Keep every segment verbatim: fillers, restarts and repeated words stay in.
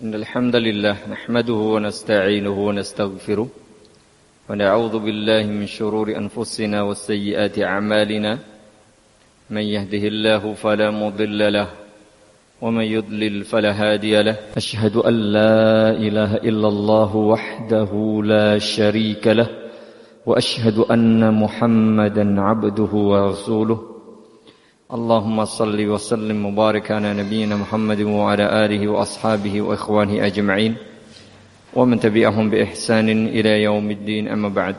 إن الحمد لله نحمده ونستعينه ونستغفره ونعوذ بالله من شرور أنفسنا وسيئات أعمالنا من يهده الله فلا مضل له ومن يضلل فلا هادي له أشهد أن لا إله إلا الله وحده لا شريك له وأشهد أن محمدا عبده ورسوله اللهم صل وسلم وبارك على نبينا محمد وعلى آله وأصحابه وإخوانه أجمعين ومن تبعهم بإحسان إلى يوم الدين أما بعد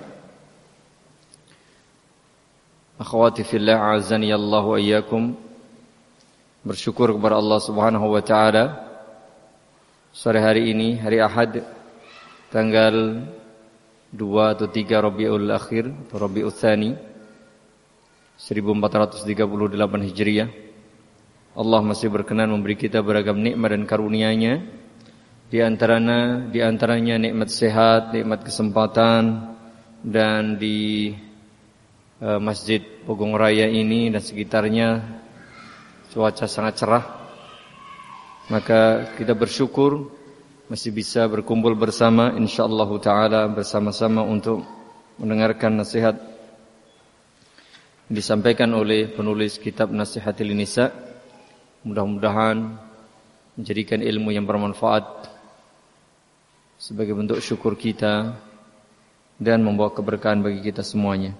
Akhwati fillah azani Allah wa iyyakum. Bersyukur kepada Allah Subhanahu wa taala sore hari ini hari Ahad tanggal dua atau tiga Rabiul Akhir atau Rabiul Tsani seribu empat ratus tiga puluh delapan Hijriah. Allah masih berkenan memberi kita beragam nikmat dan karunia-Nya. Di antaranya di antaranya nikmat sehat, nikmat kesempatan, dan di Masjid Pogong Raya ini dan sekitarnya cuaca sangat cerah. Maka kita bersyukur masih bisa berkumpul bersama insyaallah taala bersama-sama untuk mendengarkan nasihat disampaikan oleh penulis kitab Nasihatil Nisa. Mudah-mudahan menjadikan ilmu yang bermanfaat sebagai bentuk syukur kita dan membawa keberkahan bagi kita semuanya.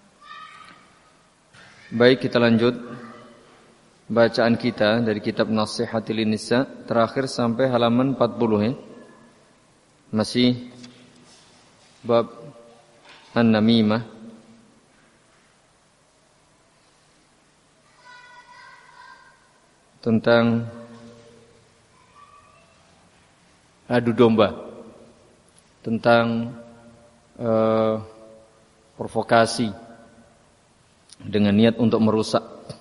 Baik, kita lanjut bacaan kita dari kitab Nasihatil Nisa terakhir sampai halaman empat puluh ya. Masih bab An-Namimah. Tentang adu domba. Tentang uh, provokasi dengan niat untuk merusak.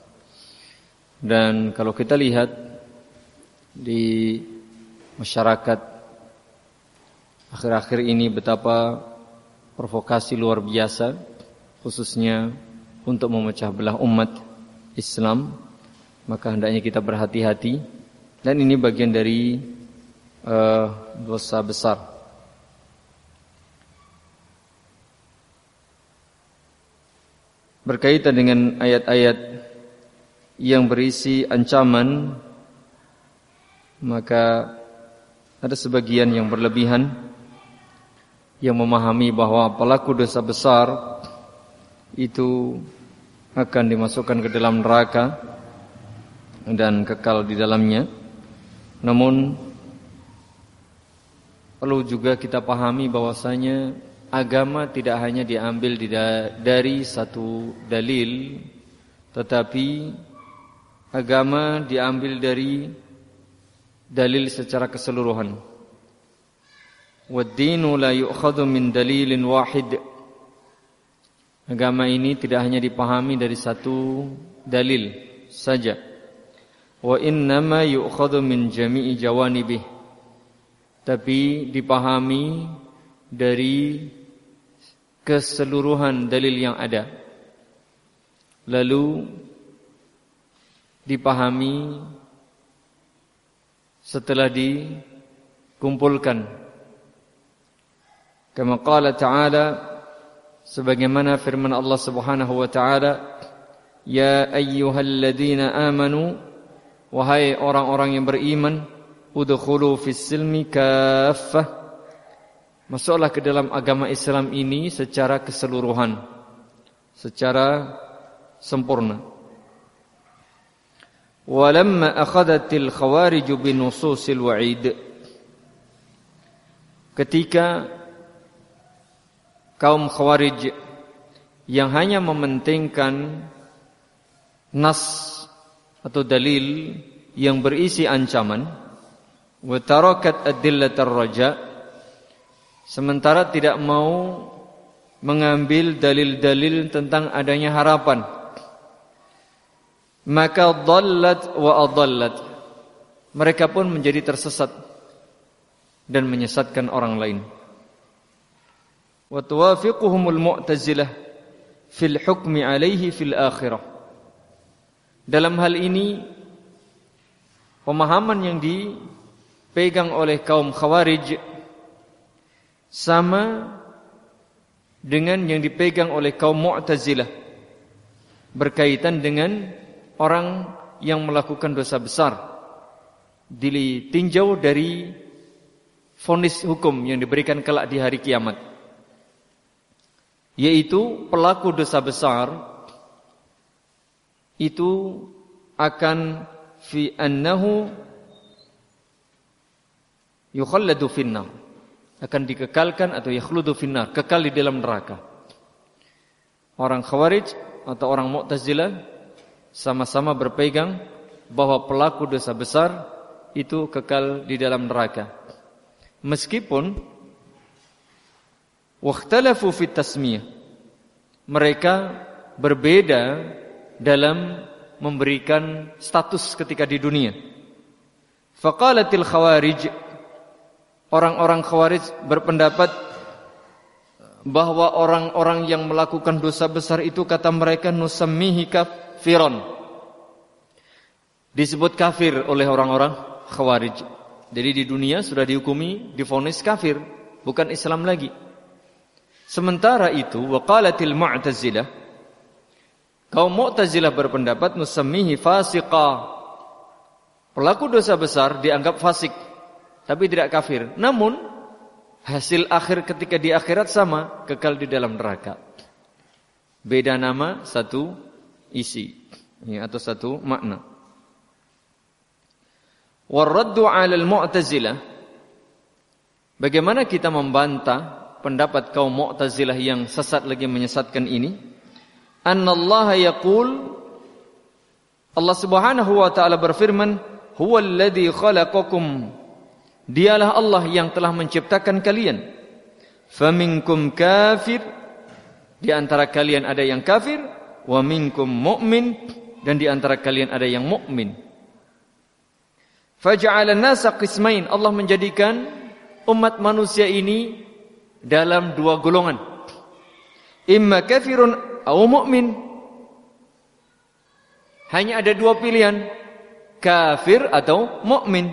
Dan kalau kita lihat di masyarakat akhir-akhir ini betapa provokasi luar biasa, khususnya untuk memecah belah umat Islam, maka hendaknya kita berhati-hati. Dan ini bagian dari uh, dosa besar. Berkaitan dengan ayat-ayat yang berisi ancaman, maka ada sebagian yang berlebihan yang memahami bahwa pelaku dosa besar itu akan dimasukkan ke dalam neraka dan kekal di dalamnya. Namun perlu juga kita pahami bahwasanya agama tidak hanya diambil dari satu dalil, tetapi agama diambil dari dalil secara keseluruhan. Wad-dinu la yu'khadhu min dalilin wahid. Agama ini tidak hanya dipahami dari satu dalil saja. Wa innama yu'khadhu min jami'i jawanibih. Tapi dipahami dari keseluruhan dalil yang ada. Lalu dipahami setelah dikumpulkan. Kama qala ta'ala, sebagaimana firman Allah Subhanahu wa ta'ala, ya ayyuhalladzina amanu, wahai orang-orang yang beriman, udkhulu fis silmi kaffah, masuklah ke dalam agama Islam ini secara keseluruhan, secara sempurna. Walamma akhadatil khawarij binususil wa'id, ketika kaum khawarij yang hanya mementingkan nas atau dalil yang berisi ancaman, wa tarakat adillatar raja, sementara tidak mau mengambil dalil-dalil tentang adanya harapan, maka dhallat wa adallat, mereka pun menjadi tersesat dan menyesatkan orang lain. Wa tuwafiquhumul mu'tazilah fil hukmi alaihi fil akhirah. Dalam hal ini pemahaman yang di dipegang oleh kaum Khawarij sama dengan yang dipegang oleh kaum Mu'tazilah berkaitan dengan orang yang melakukan dosa besar, ditinjau dari vonis hukum yang diberikan kelak di hari kiamat, yaitu pelaku dosa besar itu akan fi annahu yukhalladu finnar, akan dikekalkan atau yakhludu finnar, kekal di dalam neraka. Orang Khawarij atau orang Mu'tazilah sama-sama berpegang bahwa pelaku dosa besar itu kekal di dalam neraka. Meskipun wakhtalafu fit tasmiyah, mereka berbeda dalam memberikan status ketika di dunia. Faqalatil Khawarij, orang-orang Khawarij berpendapat bahwa orang-orang yang melakukan dosa besar itu, kata mereka, nusammihi kafiron, disebut kafir oleh orang-orang Khawarij. Jadi di dunia sudah dihukumi, divonis kafir, bukan Islam lagi. Sementara itu waqalatil Mu'tazilah, kaum Mu'tazilah berpendapat nusammihi fasiqa, pelaku dosa besar dianggap fasik tapi tidak kafir, namun hasil akhir ketika di akhirat sama, kekal di dalam neraka. Beda nama, satu isi, ya, atau satu makna. Warraddu 'alal Mu'tazilah, bagaimana kita membantah pendapat kaum Mu'tazilah yang sesat lagi menyesatkan ini? Annallaha yaqul, Allah Subhanahu wa taala berfirman, huwallazi khalaqakum, dialah Allah yang telah menciptakan kalian. Faminkum kafir, di antara kalian ada yang kafir, wa minkum mu'min, dan di antara kalian ada yang mukmin. Faja'alan nasa qismain, Allah menjadikan umat manusia ini dalam dua golongan, imma kafirun aw mu'min. Hanya ada dua pilihan, kafir atau mukmin.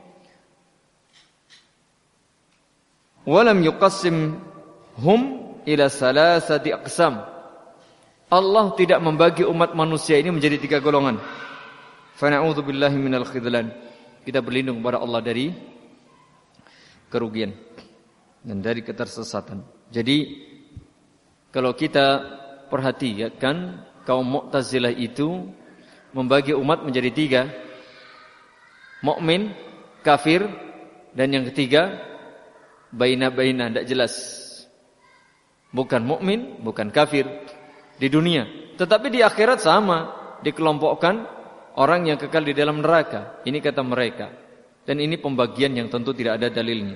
Walam yuqassimhum ila salasati aqsam, Allah tidak membagi umat manusia ini menjadi tiga golongan. Fa na'udzubillahi minal khidlan, kita berlindung kepada Allah dari kerugian dan dari ketersesatan. Jadi kalau kita perhatikan, kaum Mu'tazilah itu membagi umat menjadi tiga, mukmin, kafir, dan yang ketiga baina-baina, tidak jelas, bukan mukmin, bukan kafir di dunia, tetapi di akhirat sama, dikelompokkan orang yang kekal di dalam neraka. Ini kata mereka, dan ini pembagian yang tentu tidak ada dalilnya.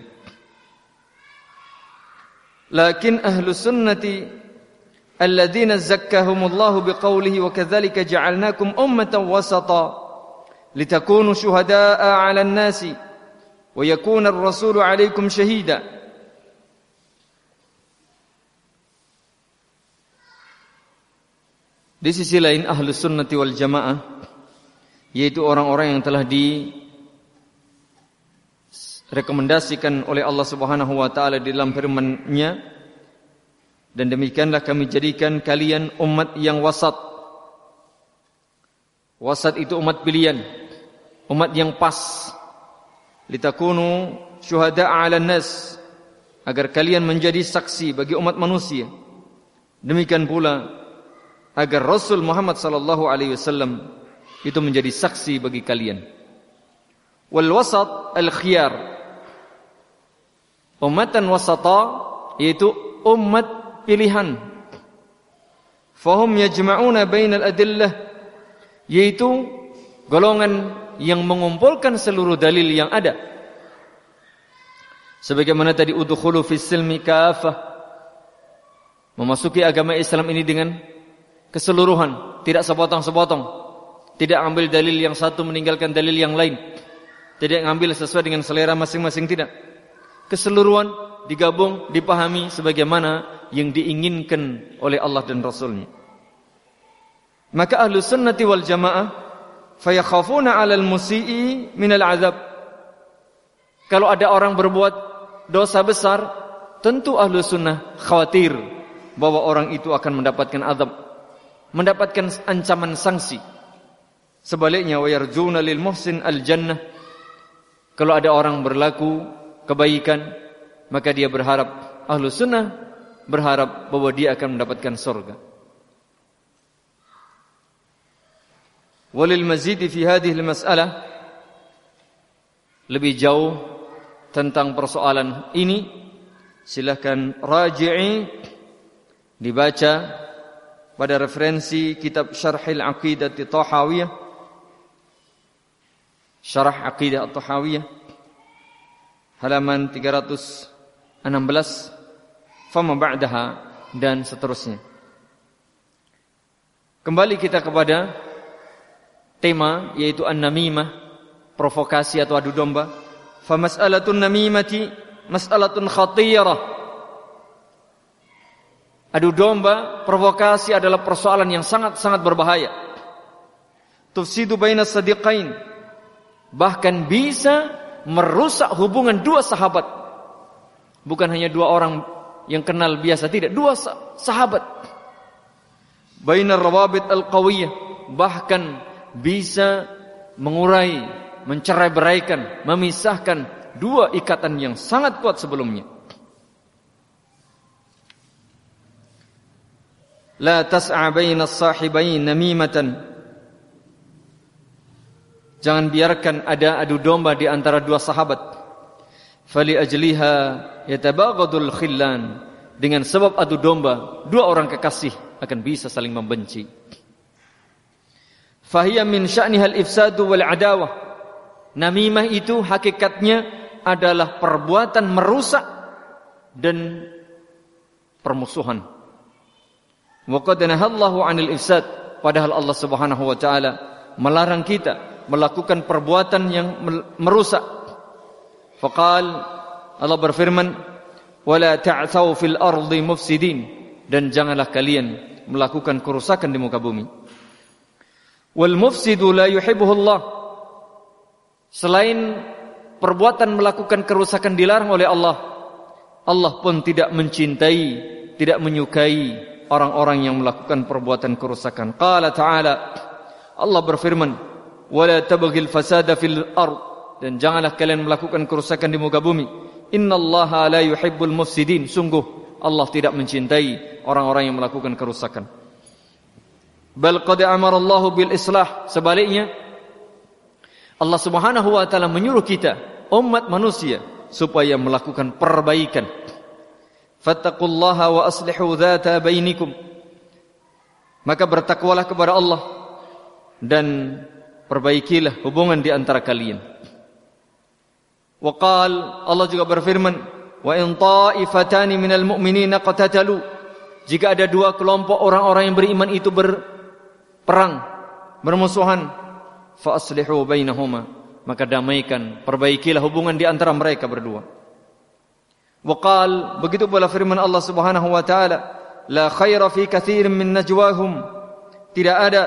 Lakin ahlus sunnati alladzina zakkahumullahu biqaulihi wa kadzalika ja'alnakum ummatan wasata litakunu syuhada'a 'alan nasi wa yakuna ar-rasulu 'alaikum syahida. Di sisi lain ahlus sunnati wal jamaah, yaitu orang-orang yang telah direkomendasikan oleh Allah Subhanahu wa taala di dalam firman-Nya, dan demikianlah kami jadikan kalian umat yang wasat. Wasat itu umat pilihan, umat yang pas. Litakunu syuhada'a 'alan nas, agar kalian menjadi saksi bagi umat manusia. Demikian pula agar Rasul Muhammad sallallahu alaihi wasallam itu menjadi saksi bagi kalian. Wal wasat al khiyar, ummatan wasata, yaitu umat pilihan. Fahum yajma'una bainal adillah, yaitu golongan yang mengumpulkan seluruh dalil yang ada. Sebagaimana tadi, udkhulu fis silmi kafah, memasuki agama Islam ini dengan keseluruhan, tidak sepotong-sepotong, tidak ambil dalil yang satu meninggalkan dalil yang lain, tidak ngambil sesuai dengan selera masing-masing, tidak. Keseluruhan digabung, dipahami sebagaimana yang diinginkan oleh Allah dan Rasulnya. Maka ahlus sunnati wal jamaah fayakhafuna 'alal musii minal azab, Kalau ada orang berbuat dosa besar, tentu ahlu sunnah khawatir bahwa orang itu akan mendapatkan azab, mendapatkan ancaman sanksi. Sebaliknya, wa yarjuna lil muhsin al jannah. Kalau ada orang berlaku kebaikan, maka dia berharap, ahlu sunnah berharap bahwa dia akan mendapatkan surga. Walil mazidi fi hadhihi al mas'alah, lebih jauh tentang persoalan ini, silahkan raji'i, dibaca pada referensi kitab Syarhil Aqidah At-Tahawiyah, Syarah Aqidah At-Tahawiyah, halaman tiga ratus enam belas, fama ba'daha, dan seterusnya. Kembali kita kepada tema, yaitu an-namimah, provokasi atau adu domba. Fa mas'alatun namimati mas'alatun khatirah. Adu domba, provokasi adalah persoalan yang sangat-sangat berbahaya. Tufsidu bainas sadiqain, bahkan bisa merusak hubungan dua sahabat. Bukan hanya dua orang yang kenal biasa, tidak, dua sahabat. Bainar rawabit al-qawiyah, bahkan bisa mengurai, mencerai-beraikan, memisahkan dua ikatan yang sangat kuat sebelumnya. La tas'a bainas sahibain namimatan. Jangan biarkan ada adu domba di antara dua sahabat. Fali ajliha yatabaghadul khillan. Dengan sebab adu domba, dua orang kekasih akan bisa saling membenci. Fahiya min sya'nihal ifsadu wal adawah. Namimah itu hakikatnya adalah perbuatan merusak dan permusuhan. Wa qad nahallahu 'anil ifsad, padahal Allah Subhanahu wa taala melarang kita melakukan perbuatan yang merusak. Faqal, Allah berfirman, wala ta'thaw fil ardi mufsidin, dan janganlah kalian melakukan kerusakan di muka bumi. Wal mufsidu la yuhibbuhu Allah. Selain perbuatan melakukan kerusakan dilarang oleh Allah, Allah pun tidak mencintai, tidak menyukai orang-orang yang melakukan perbuatan kerusakan. Qala ta'ala, Allah berfirman, wala tabghil fasada fil ard, dan janganlah kalian melakukan kerusakan di muka bumi. Innallaha la yuhibbul mufsidin, sungguh Allah tidak mencintai orang-orang yang melakukan kerusakan. Bal qad amara Allahu bil islah, sebaliknya Allah Subhanahu wa taala menyuruh kita, umat manusia, supaya melakukan perbaikan. Fattaqullaha wa aslihu dzata bainikum. Maka bertakwalah kepada Allah dan perbaikilah hubungan di antara kalian. Wa qala, Allah juga berfirman, wa in ta'ifatani minal mu'minina qatatalu. Jika ada dua kelompok orang-orang yang beriman itu berperang, bermusuhan, fa aslihu bainahuma, maka damaikan, perbaikilah hubungan di antara mereka berdua. Wa qala, begitu pula firman Allah Subhanahu wa taala, la khaira fi katsirin min najwahum, tidak ada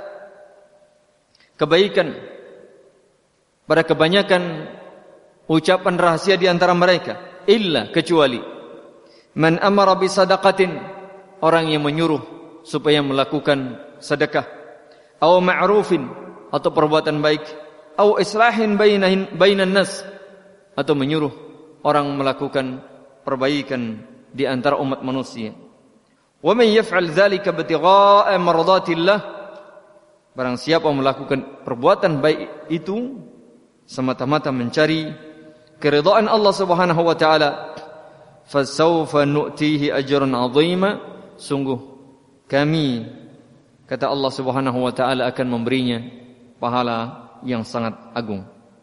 kebaikan pada kebanyakan ucapan rahasia di antara mereka, illa, kecuali man amara bi sadaqatin, orang yang menyuruh supaya melakukan sedekah, aw ma'rufin, atau perbuatan baik, aw islahin bainan bainan nas, atau menyuruh orang melakukan perbaikan di antara umat manusia. Wa man yaf'al dzalika ibtigha'a mardatillah, barang siapa melakukan perbuatan baik itu semata-mata mencari keridhaan Allah Subhanahu wa taala, fasawfa nu'tihi ajran 'azima, sungguh kami, kata Allah Subhanahu wa taala, akan memberinya pahala yang sangat agung.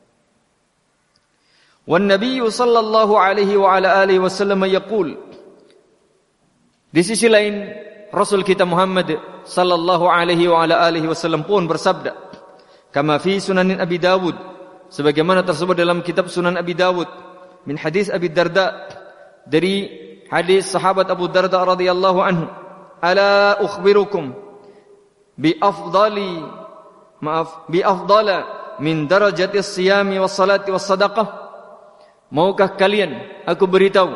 Wan Nabi sallallahu alaihi wa ala alihi wasallam yaqul, di sisi lain Rasul kita Muhammad sallallahu alaihi wa ala alihi wasallam pun bersabda, kama fi Sunan Abi Dawud, sebagaimana tersebut dalam kitab Sunan Abi Dawud, min hadis Abi Darda, dari hadis sahabat Abu Darda radhiyallahu anhu, ala ukhbirukum bi afdali maaf bi afdala min darajati as-siyami was salati was sadaqah, maukah kalian aku beritahu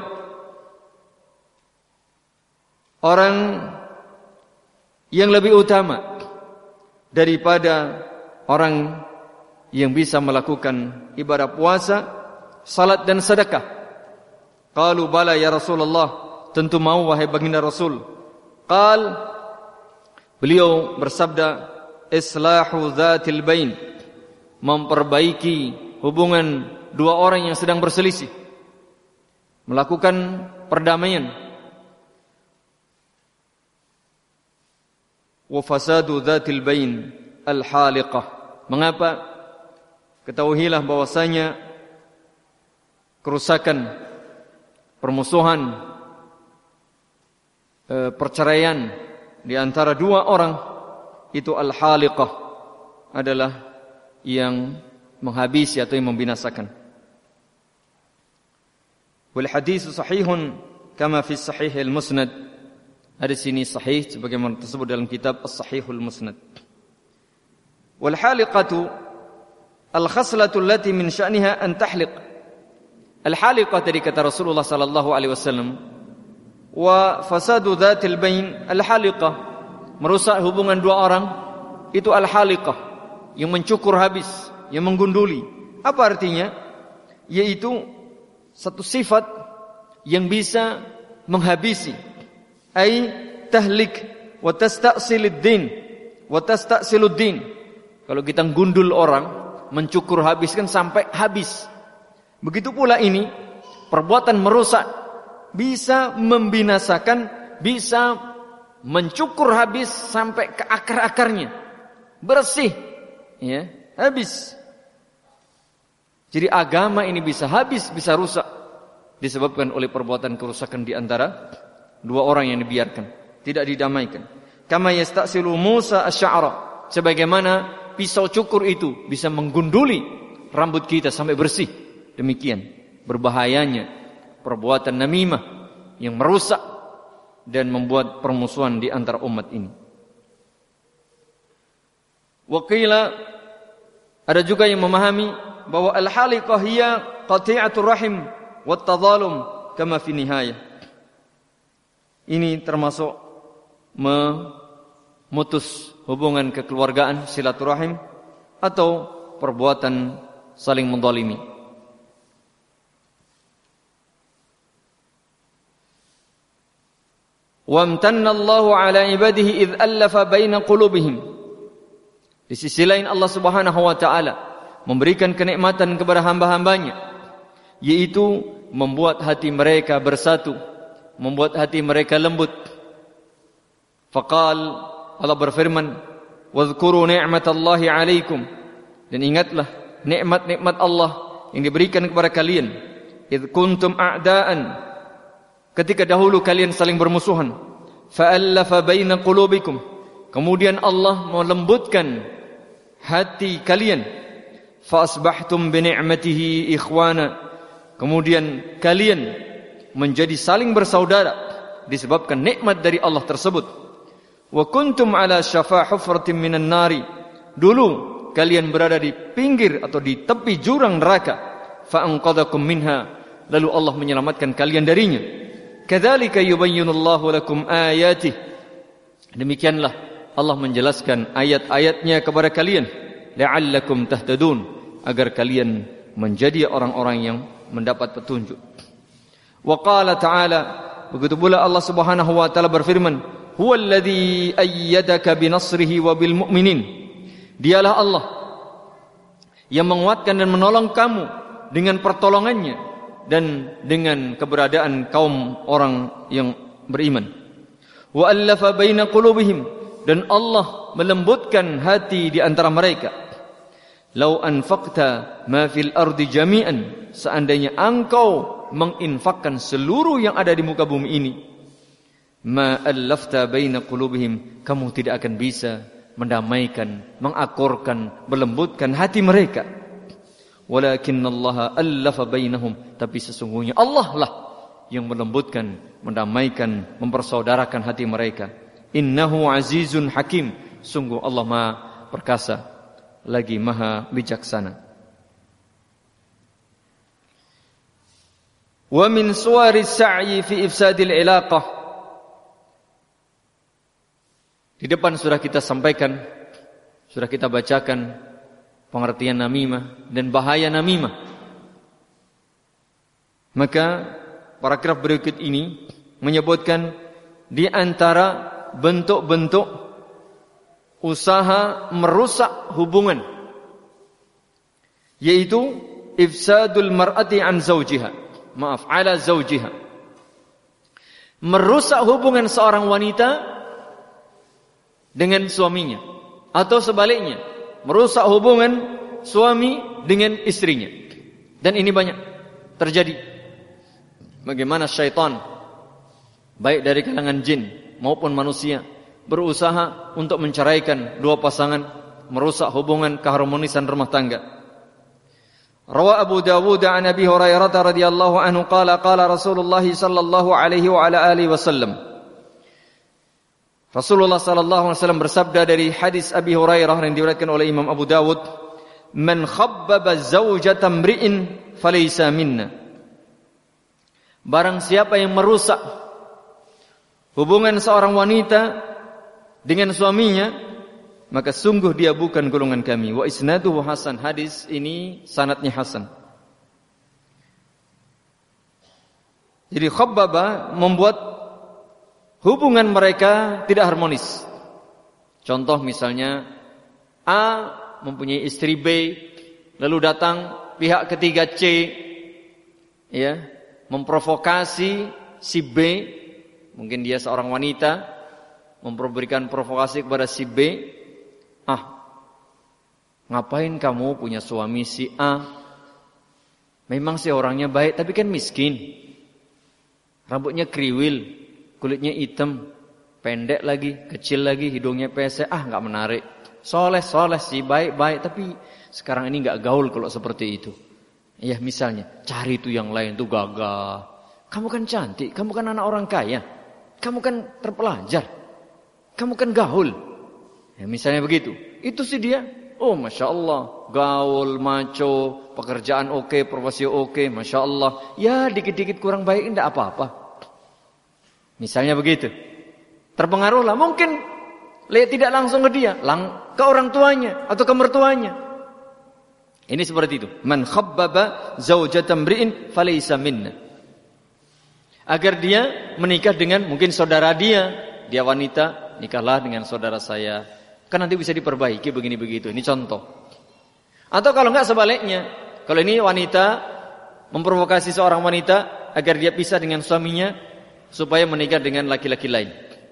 orang yang lebih utama daripada orang yang bisa melakukan ibadah puasa, salat dan sedekah? Qalu bala ya Rasulullah, tentu mau wahai baginda Rasul. Qal, beliau bersabda, islahu dzatil bain, memperbaiki hubungan dua orang yang sedang berselisih, melakukan perdamaian. Wa fasadu dzatil bain al-haliqah. Mengapa? Ketahuilah bahwasanya kerusakan, permusuhan, e, perceraian di antara dua orang itu al-haliqah adalah yang menghabisi atau yang membinasakan. Wal hadis sahihun kama fi sahih al-musnad. Ada sini sahih sebagaimana tersebut dalam kitab As-Sahihul Musnad. Wal haliqatu al-khaslatu allati min sya'niha an tahliq. Al-haliqah tadi kata Rasulullah sallallahu alaihi wasallam, wa fasadu dzatil bain al-haliqah, merusak hubungan dua orang itu al-haliqah, yang mencukur habis, yang menggunduli. Apa artinya? Yaitu satu sifat yang bisa menghabisi, ai tahlik wa tasta'silid din wa tasta'silud din. Kalau kita gundul orang, mencukur habis kan sampai habis. Begitu pula ini, perbuatan merusak bisa membinasakan, bisa mencukur habis sampai ke akar-akarnya. Bersih, ya, habis. Jadi agama ini bisa habis, bisa rusak disebabkan oleh perbuatan kerusakan di antara dua orang yang dibiarkan, tidak didamaikan. Kama yastasilu Musa asy-sya'ra, sebagaimana pisau cukur itu bisa menggunduli rambut kita sampai bersih. Demikian berbahayanya perbuatan namimah yang merusak dan membuat permusuhan di antara umat ini. Waqila, ada juga yang memahami bahwa al-haliqah hiya qati'atur rahim wat tadhalum kama fi nihayah. Ini termasuk memutus hubungan kekeluargaan, silaturahim, atau perbuatan saling menzalimi. Wa amtanna Allahu ala ibadihi idz allafa baina qulubihim. Di sisi lain Allah Subhanahu wa taala memberikan kenikmatan kepada hamba-hambanya, yaitu membuat hati mereka bersatu, membuat hati mereka lembut. Faqal, Allah berfirman, wadhkuru ni'matallahi 'alaikum, dan ingatlah nikmat-nikmat Allah yang diberikan kepada kalian. Idz kuntum a'daan, ketika dahulu kalian saling bermusuhan. Fa'allafa baina qulubikum, kemudian Allah melembutkan hati kalian. Fa'asbahtum bi ni'matihi ikhwana, kemudian kalian menjadi saling bersaudara disebabkan nikmat dari Allah tersebut. Wa kuntum ala syafa hufratin minan nari, dulu kalian berada di pinggir atau di tepi jurang neraka. Fa anqadhakum minha, lalu Allah menyelamatkan kalian darinya. Kadzalika yubayyinullahu lakum ayatih, demikianlah Allah menjelaskan ayat-ayatnya kepada kalian. La'allakum tahtadun, agar kalian menjadi orang-orang yang mendapat petunjuk. Wa qala ta'ala, begitu pula Allah Subhanahu wa taala berfirman, huwallazi ayyadaka binasrihi wa bil mu'minin, dialah Allah yang menguatkan dan menolong kamu dengan pertolongannya dan dengan keberadaan kaum orang yang beriman. Wa allafa baina qulubihim, dan Allah melembutkan hati di antara mereka. Lau anfaqta ma fil ardi jami'an, seandainya engkau menginfakkan seluruh yang ada di muka bumi ini, ma allafta baina qulubihim, kamu tidak akan bisa mendamaikan, mengakurkan, melembutkan hati mereka. Walakinallaha allafa bainahum, tapi sesungguhnya Allah lah yang melembutkan, mendamaikan, mempersaudarakan hati mereka. Innahu azizun hakim, sungguh Allah Maha perkasa lagi Maha bijaksana. Wa min suwari sa'yi fi ifsadil ilaqah. Di depan sudah kita sampaikan, sudah kita bacakan pengertian namimah dan bahaya namimah. Maka paragraf berikut ini menyebutkan di antara bentuk-bentuk usaha merusak hubungan, yaitu ifsadul mar'ati an zawjiha, maaf, ala zawjiha, merusak hubungan seorang wanita dengan suaminya, atau sebaliknya, merusak hubungan suami dengan istrinya. Dan ini banyak terjadi. Bagaimana syaitan, baik dari kalangan jin maupun manusia, berusaha untuk menceraikan dua pasangan, merusak hubungan keharmonisan rumah tangga. Rawa Abu Dawud an Abi Hurairah radhiyallahu anhu qala qala Rasulullah sallallahu alaihi wa ala alihi wasallam. Rasulullah sallallahu alaihi wasallam bersabda dari hadis Abi Hurairah yang diriwayatkan oleh Imam Abu Dawud, "Man khabbaba zawjata mri'in falaysa minna." Barang siapa yang merusak hubungan seorang wanita dengan suaminya, maka sungguh dia bukan golongan kami. Wa isnaduhu hasan. Hadis ini sanadnya hasan. Jadi khabbaba membuat hubungan mereka tidak harmonis. Contoh misalnya A mempunyai istri B, lalu datang pihak ketiga C, ya, memprovokasi si B. Mungkin dia seorang wanita memberikan provokasi kepada si B. Ah, ngapain kamu punya suami si A? Memang sih orangnya baik, tapi kan miskin. Rambutnya kriwil, kulitnya hitam, pendek lagi, kecil lagi, hidungnya pesek. Ah, nggak menarik. Soleh, soleh sih, baik-baik, tapi sekarang ini nggak gaul kalau seperti itu. Ya misalnya, cari itu yang lain tuh gagah. Kamu kan cantik, kamu kan anak orang kaya. Kamu kan terpelajar, kamu kan gaul, ya, misalnya begitu. Itu sih dia, oh masya Allah, gaul, maco, pekerjaan oke, profesi oke, masya Allah. Ya dikit-dikit kurang baik, tidak apa-apa. Misalnya begitu. Terpengaruhlah, mungkin lihat tidak langsung ke dia, lang ke orang tuanya atau ke mertuanya. Ini seperti itu. Man khabbaba zawjata mri'in falaysa minna. Agar dia menikah dengan mungkin saudara dia, dia wanita, nikahlah dengan saudara saya. Kan nanti bisa diperbaiki begini begitu. Ini contoh. Atau kalau enggak sebaliknya, kalau ini wanita memprovokasi seorang wanita agar dia pisah dengan suaminya supaya menikah dengan laki-laki lain.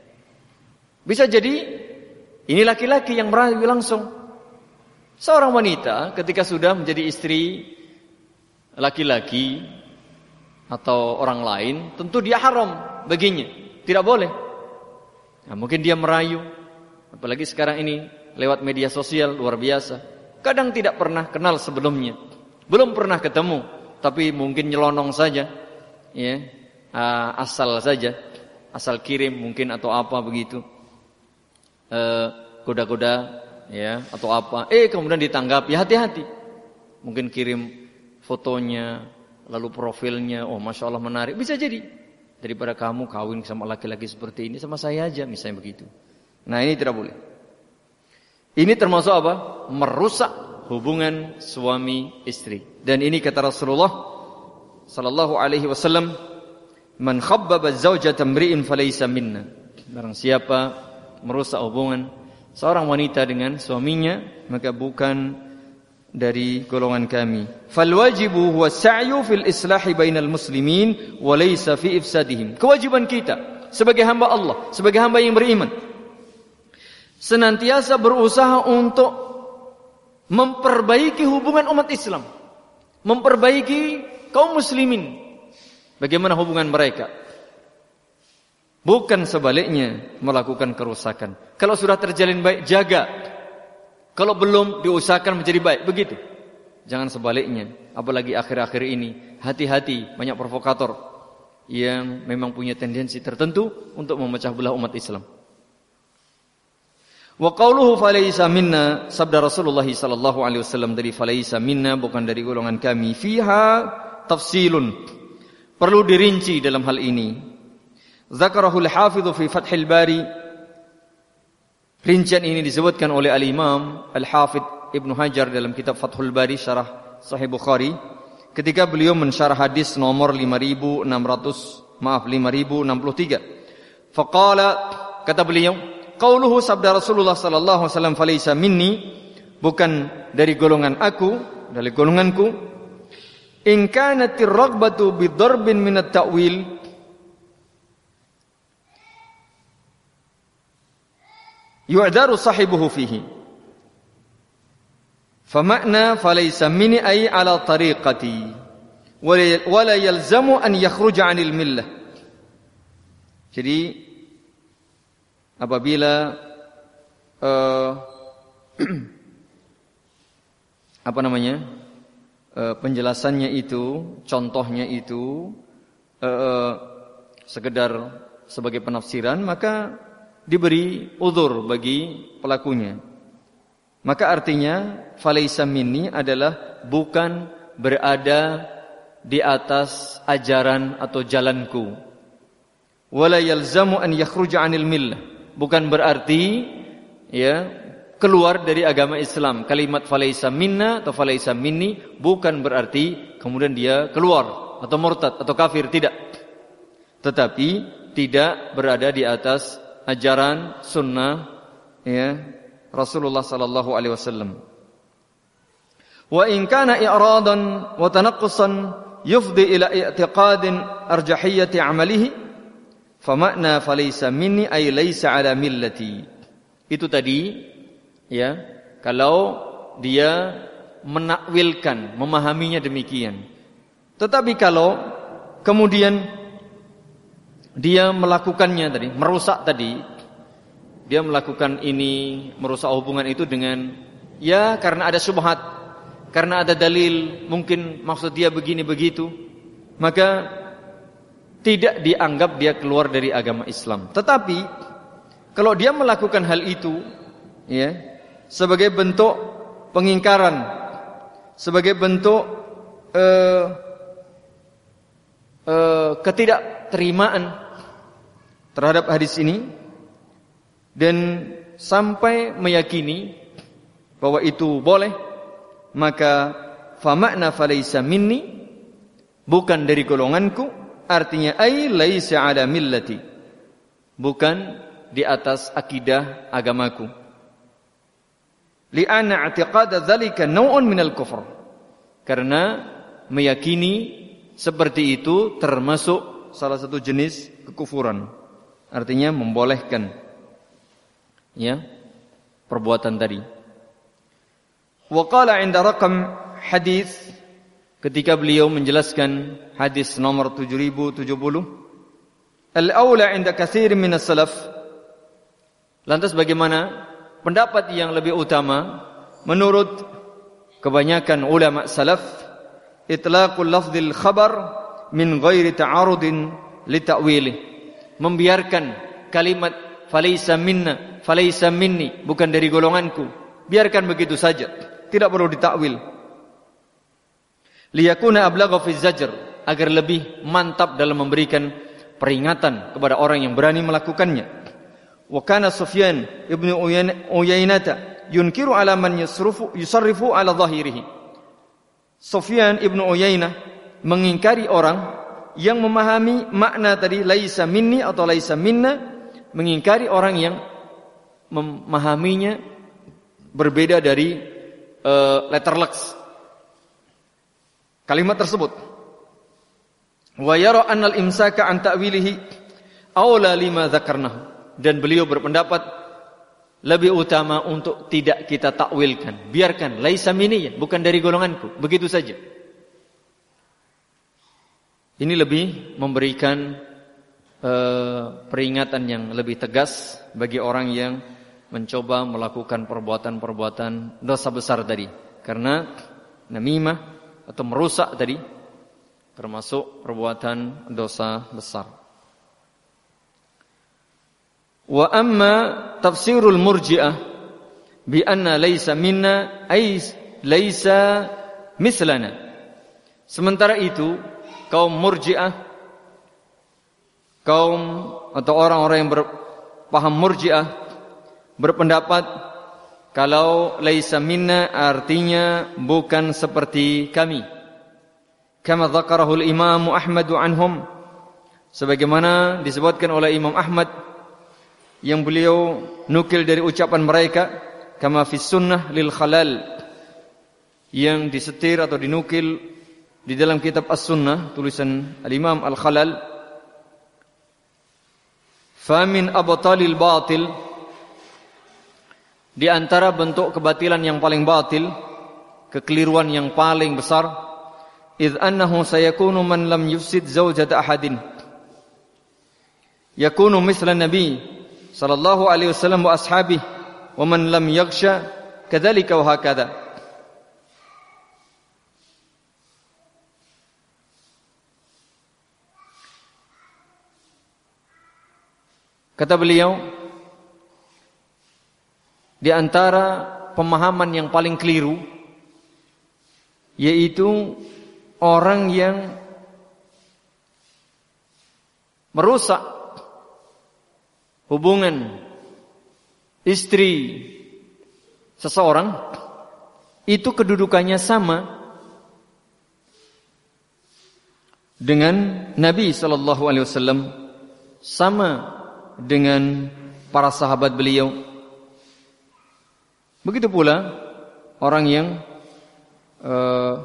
Bisa jadi ini laki-laki yang merayu langsung. Seorang wanita ketika sudah menjadi istri laki-laki atau orang lain, tentu dia haram baginya, tidak boleh. Nah, mungkin dia merayu, apalagi sekarang ini lewat media sosial luar biasa. Kadang tidak pernah kenal sebelumnya, belum pernah ketemu, tapi mungkin nyelonong saja, ya, asal saja, asal kirim mungkin atau apa begitu, e, goda-goda, ya, atau apa. Eh kemudian ditanggapi, hati-hati, mungkin kirim fotonya. Lalu profilnya, oh masya Allah menarik. Bisa jadi, daripada kamu kawin sama laki-laki seperti ini, sama saya aja, misalnya begitu. Nah ini tidak boleh. Ini termasuk apa? Merusak hubungan suami istri. Dan ini kata Rasulullah sallallahu alaihi wasallam, man khabbaba zawjata mri'in falaysa minna. Barang siapa merusak hubungan seorang wanita dengan suaminya, maka bukan dari golongan kami. Fal wajibu huwa sa'yu fil islahi bainal muslimin wa laysa fi ifsadihim. Kewajiban kita sebagai hamba Allah, sebagai hamba yang beriman, senantiasa berusaha untuk memperbaiki hubungan umat Islam, memperbaiki kaum muslimin. Bagaimana hubungan mereka? Bukan sebaliknya melakukan kerusakan. Kalau sudah terjalin baik, jaga. Kalau belum, diusahakan menjadi baik, begitu. Jangan sebaliknya. Apalagi akhir-akhir ini, hati-hati, banyak provokator yang memang punya tendensi tertentu untuk memecah belah umat Islam. Wa qauluhu falaysa minna, sabda Rasulullah sallallahu alaihi wasallam dari falaysa minna, bukan dari golongan kami. Fiha tafsilun perlu dirinci dalam hal ini. Zakarahul Hafidhu fi Fathil Bari. Rincian ini disebutkan oleh Al-Imam Al-Hafidh Ibnu Hajar dalam kitab Fathul Bari syarah Sahih Bukhari ketika beliau mensyarah hadis nomor lima ribu enam ratus maaf lima ribu enam puluh tiga. Faqala, kata beliau, qauluhu, sabda Rasulullah sallallahu alaihi wasallam, falaysa minni, bukan dari golongan aku, dari golonganku. In kanatir raghbatu bidarbin min at-ta'wil, yu'daru sahibuhu fihi. Fama'na falaysa minni ay ala tariqati wa la yalzamu an yakhruja 'anil millah. Jadi apabila uh, apa namanya uh, penjelasannya itu, contohnya itu uh, sekedar sebagai penafsiran, maka diberi uzur bagi pelakunya. Maka artinya falaysa minni adalah bukan berada di atas ajaran atau jalanku. Wala yalzamu an yakhruja 'anil millah, bukan berarti ya keluar dari agama Islam. Kalimat falaysa minna atau falaysa minni bukan berarti kemudian dia keluar atau murtad atau kafir, tidak. Tetapi tidak berada di atas ajaran sunnah ya Rasulullah sallallahu alaihi wasallam. Wa in kana i'radan wa tanaqqusan yufdi ila i'tiqadin arjahiyyati 'amalihi, famakna falaysa minni ay laysa ala millati. Itu tadi ya, kalau dia menakwilkan, memahaminya demikian. Tetapi kalau kemudian dia melakukannya tadi, merusak tadi, dia melakukan ini, merusak hubungan itu dengan ya karena ada syubhat, karena ada dalil, mungkin maksud dia begini begitu, maka tidak dianggap dia keluar dari agama Islam. Tetapi kalau dia melakukan hal itu ya sebagai bentuk pengingkaran, sebagai bentuk uh, uh, ketidakterimaan terhadap hadis ini, dan sampai meyakini bahwa itu boleh, maka famakna falaysa minni, bukan dari golonganku. Artinya ay laisa ala millati, bukan di atas akidah agamaku. Li'anna i'tiqad dzalika naw'un minal kufr, karena meyakini seperti itu termasuk salah satu jenis kekufuran. Artinya membolehkan ya perbuatan tadi. Wa qala 'inda raqam hadis, ketika beliau menjelaskan hadis nomor tujuh ribu tujuh puluh, al-aula 'inda katsir min as-salaf, lantas bagaimana pendapat yang lebih utama menurut kebanyakan ulama salaf, itlaqul lafdzil khabar min ghairi ta'arudin li ta'wilih, membiarkan kalimat falaysa minna, falaysa minni, bukan dari golonganku, biarkan begitu saja, tidak perlu ditakwil. Liyakuna ablagha fi zajr, agar lebih mantap dalam memberikan peringatan kepada orang yang berani melakukannya. Wa kana Sufyan ibnu Uyainah yunkiru ala man yusrifu yusarrifu ala zahirihi. Sufyan ibnu Uyainah mengingkari orang yang memahami makna tadi laisa minni atau laisa minna, mengingkari orang yang memahaminya berbeda dari uh, letter lux kalimat tersebut. Wa yara annal imsaka an ta'wilihi aula lima dzakarnahu, dan beliau berpendapat lebih utama untuk tidak kita takwilkan, biarkan laisa minni, bukan dari golonganku, begitu saja. Ini lebih memberikan uh, peringatan yang lebih tegas bagi orang yang mencoba melakukan perbuatan-perbuatan dosa besar tadi, karena namimah atau merusak tadi termasuk perbuatan dosa besar. Wa amma tafsirul murji'ah bi anna laysa minna ay laysa mislana. Sementara itu kaum murji'ah kaum atau orang-orang yang berpaham Murji'ah berpendapat kalau laisa minna artinya bukan seperti kami. Kama dzakarahu al-Imam Ahmad anhum, sebagaimana disebutkan oleh Imam Ahmad yang beliau nukil dari ucapan mereka, kama fi sunnah lil khalal, yang disetir atau dinukil di dalam kitab As-Sunnah tulisan Al-Imam Al-Khalal. Famin abtalil batil, di antara bentuk kebatilan yang paling batil, kekeliruan yang paling besar, idh annahu sayakunu man lam yufsid zawjata ahadin yakunu misla nabi sallallahu alaihi wasallam wa ashabihi wa man lam yaghsha kadzalika wa hakadha. Kata beliau, di antara pemahaman yang paling keliru yaitu orang yang merusak hubungan istri seseorang, itu kedudukannya sama dengan Nabi sallallahu alaihi wasallam, sama dengan para sahabat beliau. Begitu pula orang yang uh,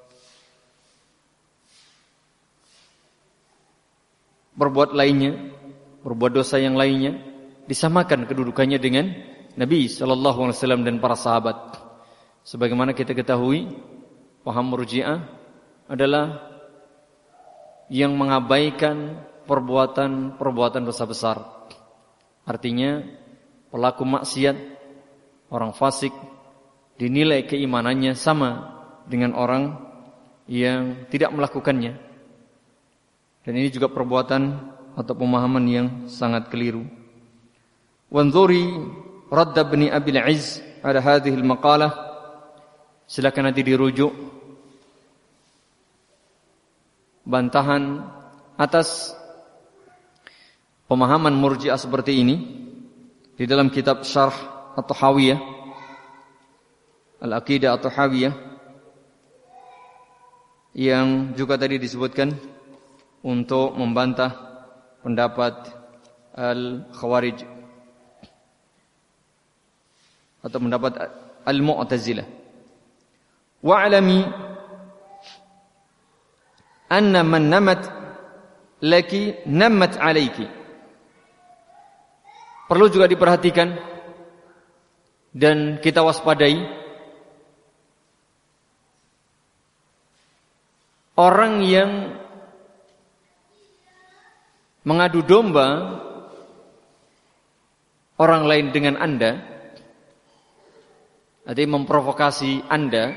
berbuat lainnya, berbuat dosa yang lainnya, disamakan kedudukannya dengan Nabi sallallahu alaihi wasallam dan para sahabat. Sebagaimana kita ketahui, paham Murji'ah adalah yang mengabaikan perbuatan-perbuatan dosa besar. Artinya pelaku maksiat, orang fasik, dinilai keimanannya sama dengan orang yang tidak melakukannya. Dan ini juga perbuatan atau pemahaman yang sangat keliru. Wanzuri radd ibn Abi al-Izz ala hadhihi al-maqalah. Silakan nanti dirujuk bantahan atas pemahaman Murji'ah seperti ini di dalam kitab Syarh At-Tahawiyah, Al-Aqidah At-Tahawiyah, yang juga tadi disebutkan untuk membantah pendapat Al-Khawarij atau pendapat Al-Mu'tazilah. Wa'alami anna man namat laki namat alaiki. Perlu juga diperhatikan dan kita waspadai orang yang mengadu domba orang lain dengan Anda, artinya memprovokasi Anda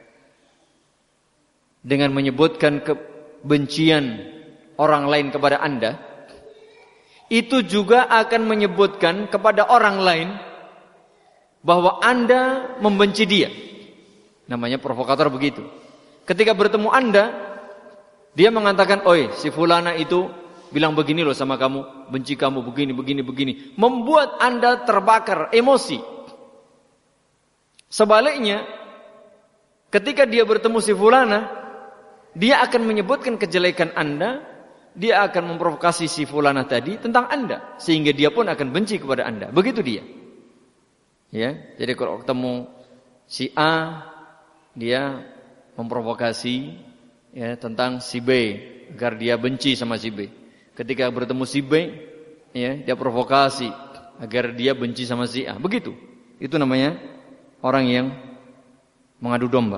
dengan menyebutkan kebencian orang lain kepada Anda, itu juga akan menyebutkan kepada orang lain bahwa Anda membenci dia. Namanya provokator begitu. Ketika bertemu Anda, dia mengatakan, "Oi, si fulana itu bilang begini loh sama kamu, benci kamu begini, begini, begini." Membuat Anda terbakar emosi. Sebaliknya, ketika dia bertemu si fulana, dia akan menyebutkan kejelekan Anda, dia akan memprovokasi si fulana tadi tentang Anda, sehingga dia pun akan benci kepada Anda. Begitu dia. Ya, jadi kalau ketemu si A, dia memprovokasi ya tentang si B agar dia benci sama si B. Ketika bertemu si B, ya, dia provokasi agar dia benci sama si A. Begitu. Itu namanya orang yang mengadu domba.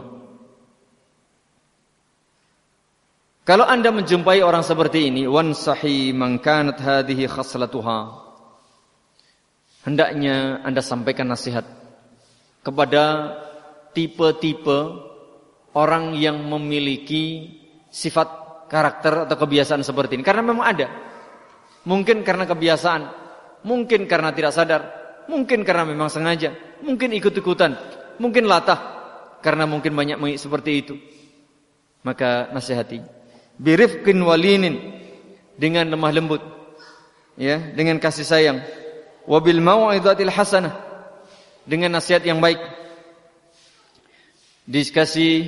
Kalau Anda menjumpai orang seperti ini, wansahi man kanat hadhihi khaslatuha, hendaknya Anda sampaikan nasihat kepada tipe-tipe orang yang memiliki sifat karakter atau kebiasaan seperti ini. Karena memang ada. Mungkin karena kebiasaan, mungkin karena tidak sadar, mungkin karena memang sengaja, mungkin ikut-ikutan, mungkin latah karena mungkin banyak seperti itu. Maka nasihati birifqin walinin, dengan lemah lembut, ya, dengan kasih sayang. Wa bil mau'izatil hasanah, dengan nasihat yang baik. Dikasih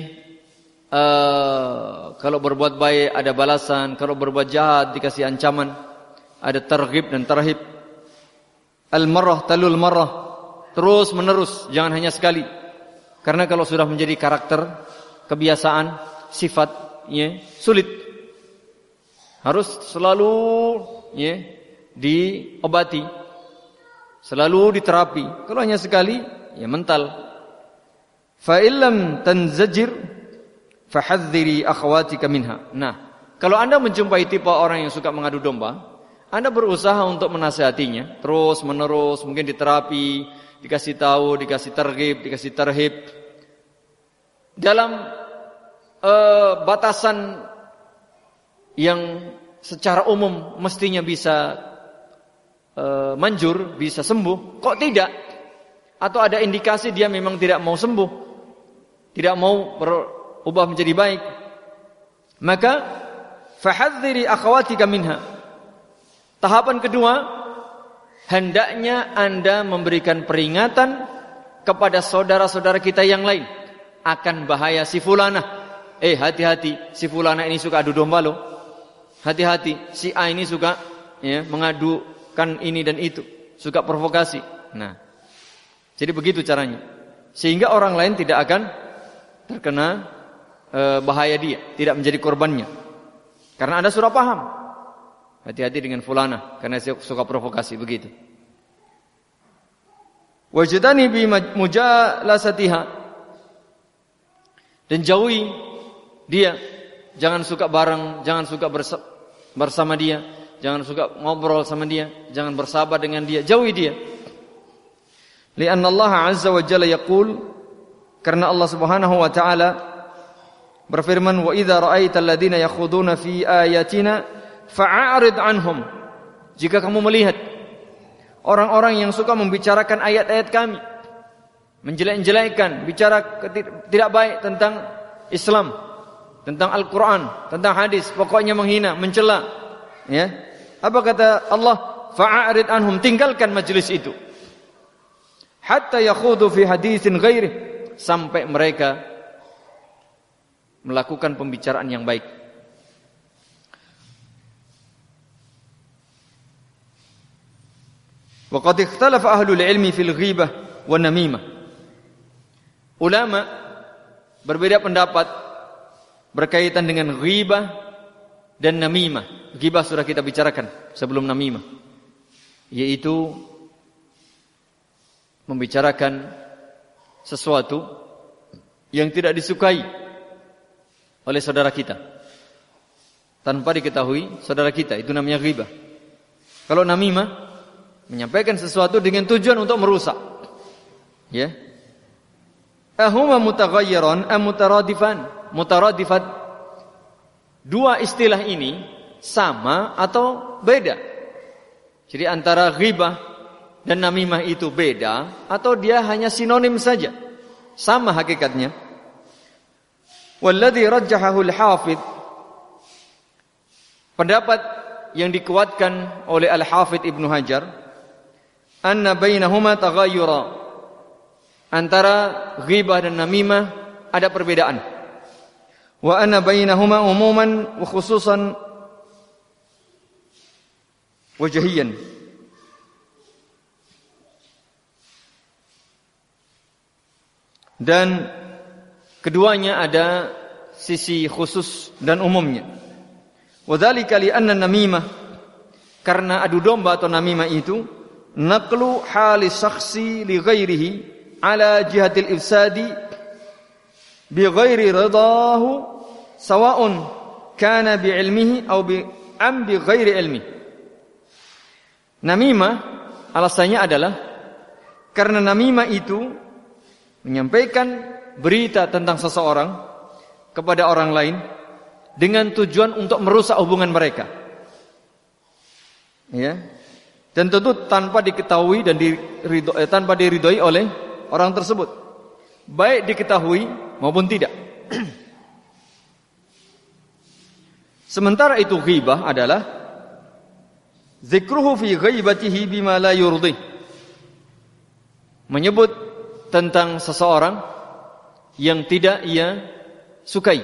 uh, kalau berbuat baik ada balasan, kalau berbuat jahat dikasih ancaman, ada targhib dan tarhib. Al-marrah talul marrah, terus menerus, jangan hanya sekali. Karena kalau sudah menjadi karakter, kebiasaan, sifat, ya, sulit. Harus selalu, ya, diobati, selalu diterapi. Kalau hanya sekali, ya mental. Fa illam tanzajir fahadhdhiri akhwatika minha. Nah, kalau Anda menjumpai tipe orang yang suka mengadu domba, Anda berusaha untuk menasihatinya, terus menerus, mungkin diterapi, dikasih tahu, dikasih targhib, dikasih tarhib, dalam uh, batasan yang secara umum mestinya bisa uh, manjur, bisa sembuh. Kok tidak? Atau ada indikasi dia memang tidak mau sembuh, tidak mau berubah menjadi baik, maka fahadhdhiri akhwatika minha. Tahapan kedua, hendaknya Anda memberikan peringatan kepada saudara-saudara kita yang lain akan bahaya si fulanah. Eh, hati-hati, si fulanah ini suka adu domba loh. Hati-hati, si A ini suka, ya, mengadukan ini dan itu, suka provokasi. Nah, jadi begitu caranya, sehingga orang lain tidak akan terkena e, bahaya dia, tidak menjadi korbannya. Karena Anda sudah paham, hati-hati dengan fulanah karena dia suka provokasi, begitu. Wajtani bi mujalasatiha, dan jauhi dia, jangan suka bareng, jangan suka bersama dia, jangan suka ngobrol sama dia, jangan bersahabat dengan dia, jauhi dia. Lianna Allah azza wa jalla yaqul, karena Allah Subhanahu wa taala berfirman, wa idza ra'aital ladzina yakhuduna fi ayatina fa'arid anhum. Jika kamu melihat orang-orang yang suka membicarakan ayat-ayat kami, menjelek-jelekkan, bicara tidak baik tentang Islam, tentang Al-Quran, tentang hadis, pokoknya menghina, mencela, ya. Apa kata Allah? Fa'arid anhum, tinggalkan majelis itu. Hatta yakhudu fi haditsin ghairi, sampai mereka melakukan pembicaraan yang baik. Wa qad ikhtalafa ahlul ilmi fil ghibah wan namimah. Ulama berbeda pendapat berkaitan dengan ghibah dan namimah. Ghibah sudah kita bicarakan sebelum namimah, yaitu membicarakan sesuatu yang tidak disukai oleh saudara kita tanpa diketahui saudara kita, itu namanya ghibah. Kalau namimah, menyampaikan sesuatu dengan tujuan untuk merusak, ya. Ahuma mutaghayyiran am mutaradifan? Mutaradifat. Dua istilah ini sama atau beda? Jadi antara ghibah dan namimah itu beda atau dia hanya sinonim saja? Sama hakikatnya. Walladhi rajjahahu al-Hafidh, pendapat yang dikuatkan oleh Al-Hafidh Ibnu Hajar, anna bainahuma taghayyura, antara ghibah dan namimah ada perbedaan. Wa anna bainahuma umuman wa khususan wajhiyan. Dan keduanya ada sisi khusus dan umumnya. Wadzalika li anna namimah, karena adu domba atau namimah itu naqlu hali syakhsi li ghairihi ala jihatil ifsadi bi ghairi ridahu sawa'un kana bi ilmihi aw bi am bi ghairi ilmi. Namimah alasannya adalah karena namimah itu menyampaikan berita tentang seseorang kepada orang lain dengan tujuan untuk merusak hubungan mereka, ya, dan tentu tanpa diketahui dan diridho, eh, tanpa diridhoi oleh orang tersebut, baik diketahui maupun tidak. Sementara itu ghibah adalah Zikruhu fi ghaibatihi bima la yurdi. Menyebut tentang seseorang yang tidak ia sukai.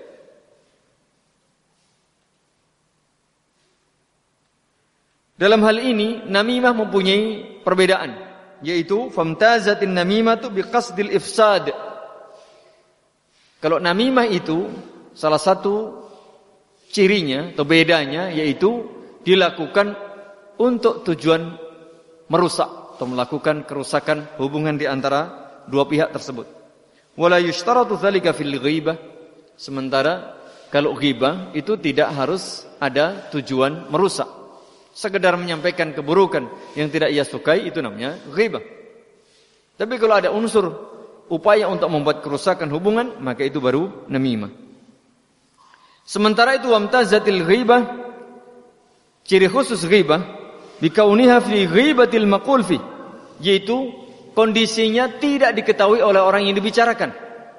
Dalam hal ini namimah mempunyai perbedaan, yaitu famtazatin namimatu biqasdil ifsad. Kalau namimah itu salah satu cirinya atau bedanya yaitu dilakukan untuk tujuan merusak atau melakukan kerusakan hubungan di antara dua pihak tersebut. Wala yushtaratu dzalika fil ghibah. Sementara kalau ghibah itu tidak harus ada tujuan merusak. Sekedar menyampaikan keburukan yang tidak ia sukai itu namanya ghibah. Tapi kalau ada unsur upaya untuk membuat kerusakan hubungan, maka itu baru namimah. Sementara itu wamtazatil ghibah, ciri khusus ghibah bikauniha fi ghibatil maqul fi, yaitu kondisinya tidak diketahui oleh orang yang dibicarakan.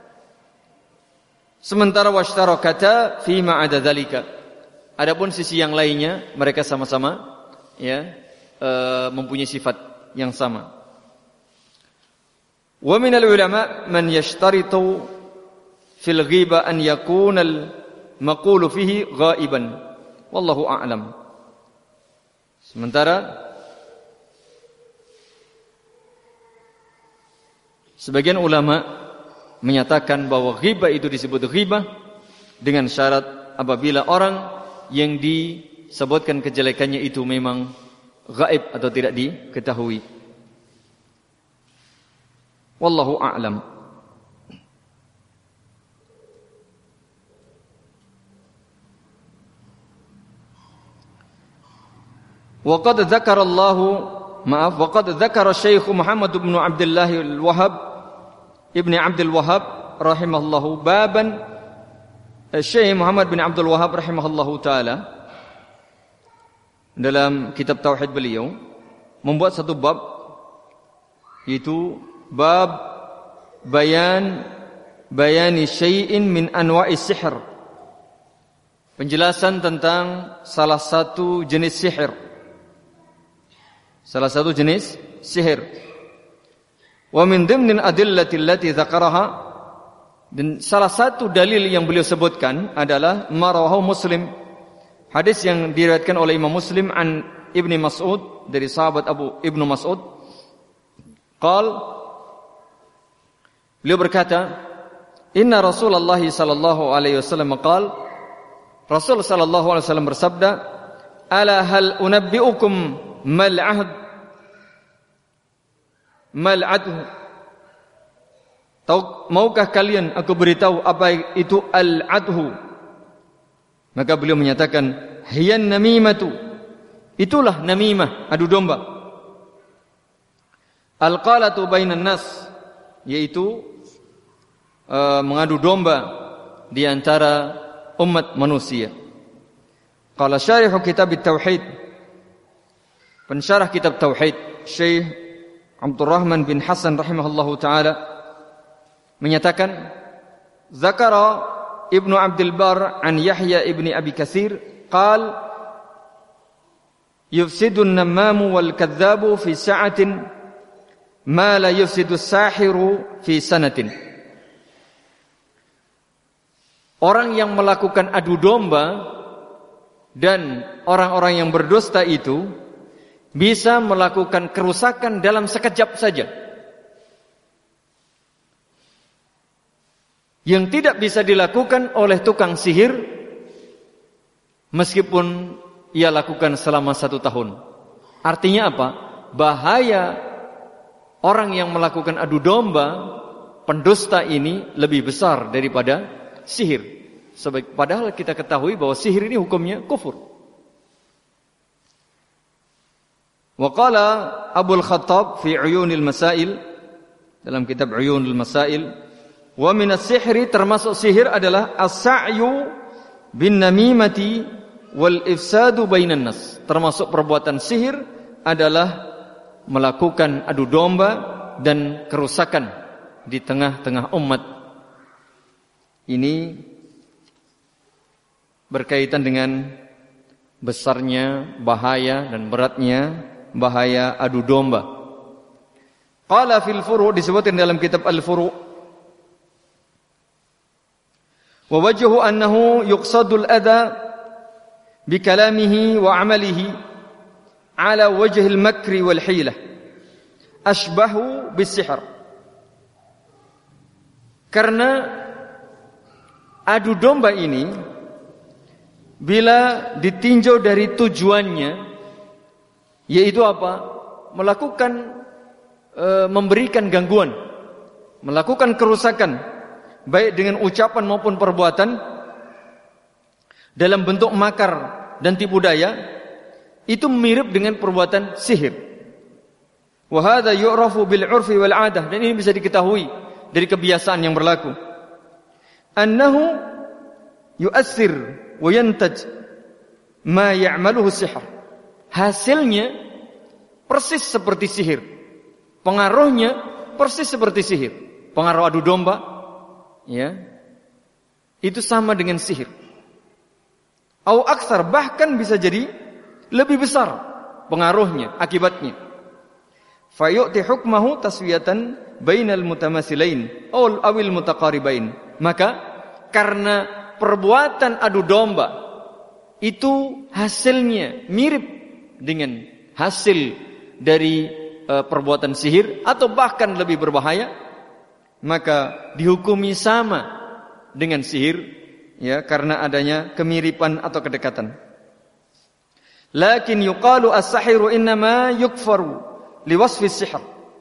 Sementara washtarakata fi ma ada dzalika. Adapun sisi yang lainnya mereka sama-sama ya e, mempunyai sifat yang sama. Wa minal ulama man yashtaritu fil ghibah an yakuna al maqulu fihi ghaiban. Wallahu a'lam. Sementara sebagian ulama menyatakan bahwa ghibah itu disebut ghibah dengan syarat apabila orang yang disebutkan kejelekannya itu memang gaib atau tidak diketahui. Wallahu a'lam. Waqad dzakara Allah maaf waqad dzakara Syekh Muhammad bin Abdullah Al-Wahhab Ibn Abdul Wahhab rahimahullahu baban. Syekh Muhammad bin Abdul Wahhab rahimahullahu taala dalam kitab tauhid beliau membuat satu bab, yaitu bab bayan bayani syai'in min anwa'is sihr. Penjelasan tentang salah satu jenis sihir. Salah satu jenis sihir. Wa min dhimnil adillati allati dzakaraha, dan salah satu dalil yang beliau sebutkan adalah marawahu Muslim, hadis yang diriwayatkan oleh Imam Muslim an Ibnu Mas'ud, dari sahabat Abu Ibnu Mas'ud. Qal, beliau berkata, inna Rasulullah sallallahu alaihi wasallam qal, Rasul sallallahu alaihi wasallam bersabda, ala hal unabbiukum mal ahd mal adhu. Maukah kalian aku beritahu apa itu al-adhu? Maka beliau menyatakan, hiyan namimatu, itulah namimah, adu domba. Al-qalatu bainan nas, yaitu uh, mengadu domba di antara umat manusia. Qala syarihu kitab at-tauhid, pensyarah kitab tauhid Syekh Abdurrahman bin Hasan rahimahullahu taala menyatakan, zakara Ibnu Abdul Bar an Yahya ibni Abi Katsir qal yufsidun namamu wal kadzabu fi sa'atin ma la yufsidu sahiru fi sanatin. Orang yang melakukan adu domba dan orang-orang yang berdusta itu bisa melakukan kerusakan dalam sekejap saja, yang tidak bisa dilakukan oleh tukang sihir meskipun ia lakukan selama satu tahun. Artinya apa? Bahaya orang yang melakukan adu domba, pendusta ini lebih besar daripada sihir. Padahal kita ketahui bahwa sihir ini hukumnya kufur. Wa qala Abul Khattab fi Uyunil Masail, dalam kitab Uyunil Masail, wa minas sihri, termasuk sihir adalah as-sa'yu bin namimati wal ifsadu bainan nas. Termasuk perbuatan sihir adalah melakukan adu domba dan kerusakan di tengah-tengah umat. Ini berkaitan dengan besarnya bahaya dan beratnya bahaya adu domba. Qala fil furu' disebutkan dalam kitab Al-Furu', wa wajhu annahu yuqsadul adha bi kalamihi wa amalihi ala wajhil makri wal hilah ashbahu bis sihr. Karena adu domba ini bila ditinjau dari tujuannya, yaitu apa? Melakukan e, memberikan gangguan, melakukan kerusakan, baik dengan ucapan maupun perbuatan, dalam bentuk makar dan tipu daya, itu mirip dengan perbuatan sihir. Wa hadza yu'rafu bil 'urfi wal 'adah, dan ini bisa diketahui dari kebiasaan yang berlaku. Annahu yu'assir wa yantaj ma ya'maluhu sihr. Hasilnya persis seperti sihir. Pengaruhnya persis seperti sihir. Pengaruh adu domba, ya, itu sama dengan sihir. Au aksar, bahkan bisa jadi lebih besar pengaruhnya, akibatnya. Fayu'ti hukmahu taswiyatan bainal mutamatsilain aw awil mutaqaribain. Maka karena perbuatan adu domba itu hasilnya mirip dengan hasil dari e, perbuatan sihir atau bahkan lebih berbahaya, maka dihukumi sama dengan sihir, ya, karena adanya kemiripan atau kedekatan. Lakin yuqalu as-sahiru innama yukfaru liwasfi sihr.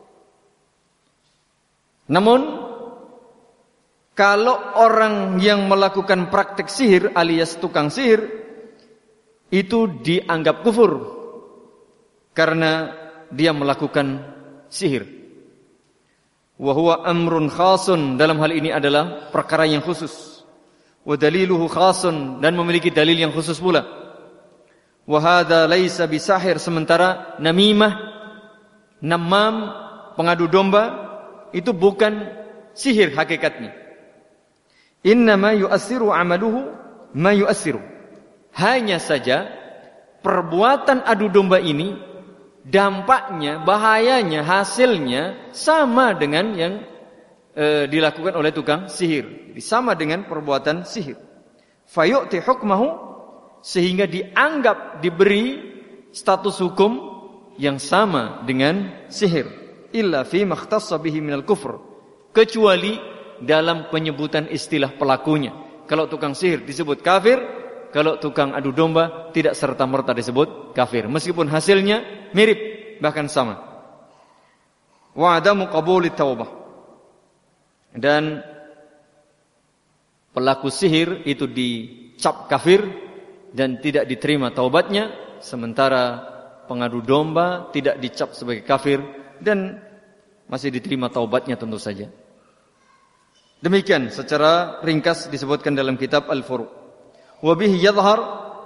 Namun kalau orang yang melakukan praktek sihir alias tukang sihir itu dianggap kufur karena dia melakukan sihir. Wa huwa amrun khasun, dalam hal ini adalah perkara yang khusus. Wa daliluhu khasun, dan memiliki dalil yang khusus pula. Wa hadza laisa bisahir, sementara namimah, namam, pengadu domba itu bukan sihir hakikatnya. Innama yu'assiru amaluhu ma yu'assiru. Hanya saja perbuatan adu domba ini dampaknya, bahayanya, hasilnya sama dengan yang e, dilakukan oleh tukang sihir. Jadi sama dengan perbuatan sihir. Fayu'ti hukmahu, sehingga dianggap diberi status hukum yang sama dengan sihir. Illa fi makhtassa bihi minal kufr, kecuali dalam penyebutan istilah pelakunya. Kalau tukang sihir disebut kafir, kalau tukang adu domba tidak serta-merta disebut kafir, meskipun hasilnya mirip bahkan sama. Wa adamu qabulit taubah, dan pelaku sihir itu dicap kafir dan tidak diterima taubatnya, sementara pengadu domba tidak dicap sebagai kafir dan masih diterima taubatnya tentu saja. Demikian secara ringkas disebutkan dalam kitab Al-Furu'. Wa bihi yadhhar,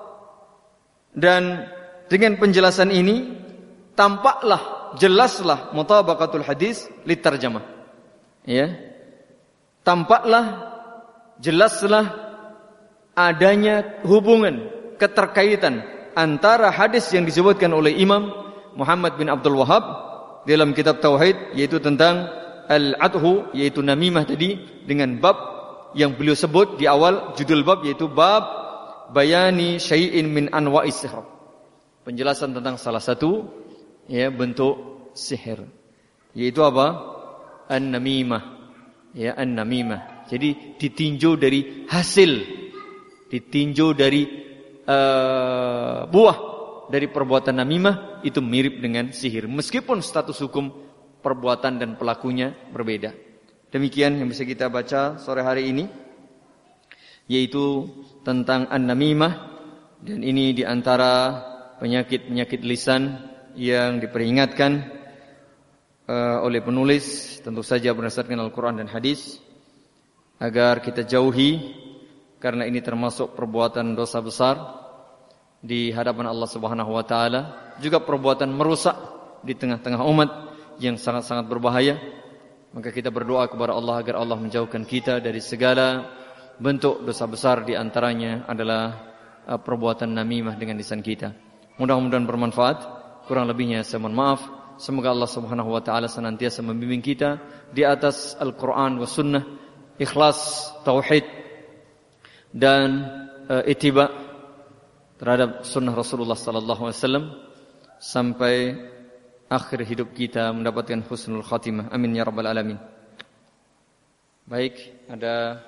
dan dengan penjelasan ini tampaklah, jelaslah mutabaqatul hadis litarjamah. Ya. Tampaklah, jelaslah adanya hubungan, keterkaitan antara hadis yang disebutkan oleh Imam Muhammad bin Abdul Wahhab dalam kitab Tauhid, yaitu tentang al-adhu, yaitu namimah tadi, dengan bab yang beliau sebut di awal judul bab, yaitu bab bayani syai'in min anwa'is sihr, penjelasan tentang salah satu, ya, bentuk sihir, yaitu apa? An-namimah, ya, an-namimah. Jadi ditinjau dari hasil, ditinjau dari uh, buah dari perbuatan namimah, itu mirip dengan sihir, meskipun status hukum perbuatan dan pelakunya berbeda. Demikian yang bisa kita baca sore hari ini, yaitu tentang an-namimah, dan ini diantara penyakit-penyakit lisan yang diperingatkan uh, oleh penulis, tentu saja berdasarkan Al-Quran dan hadis, agar kita jauhi, karena ini termasuk perbuatan dosa besar di hadapan Allah Subhanahu wa taala, juga perbuatan merusak di tengah-tengah umat yang sangat-sangat berbahaya. Maka kita berdoa kepada Allah agar Allah menjauhkan kita dari segala bentuk dosa besar, di antaranya adalah uh, perbuatan namimah dengan lisan kita. Mudah-mudahan bermanfaat. Kurang lebihnya saya mohon maaf. Semoga Allah Subhanahu wa taala senantiasa membimbing kita di atas Al-Qur'an was sunnah, ikhlas, tauhid dan uh, ittiba terhadap sunnah Rasulullah sallallahu alaihi wasallam sampai akhir hidup kita mendapatkan husnul khatimah. Amin ya rabbal alamin. Baik, ada